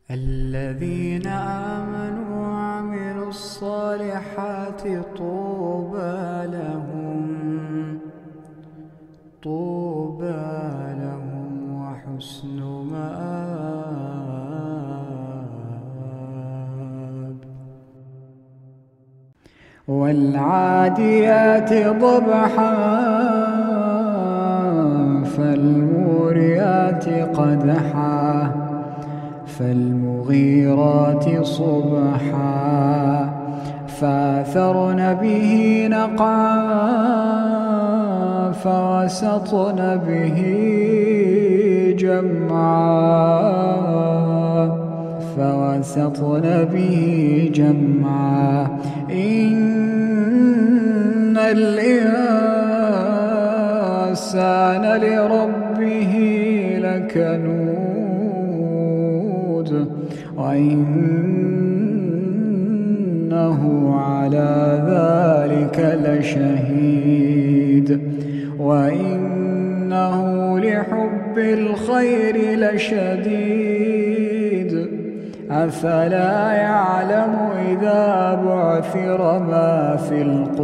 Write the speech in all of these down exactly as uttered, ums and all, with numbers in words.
الذين آمنوا وعملوا الصالحات طوبى لهم طوبى لهم وحسن مآب. والعاديات ضبحا فالموريات قدحا فالمغيرات صبحا فأثرن به نقعا فوسطن به جمعا فوسطن به جمعا إن الإنسان لربه لكنود وإنه على ذلك لشهيد وإنه لحب الخير لشديد أفلا يعلم إذا بعثر ما في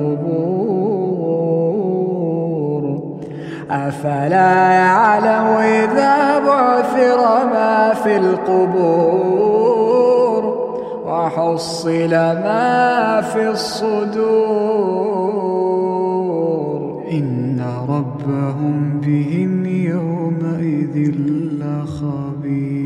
القبور أفلا يعلم إذا بعثر ما في القبور وحصل ما في الصدور إن ربهم بهم يومئذ لخبير.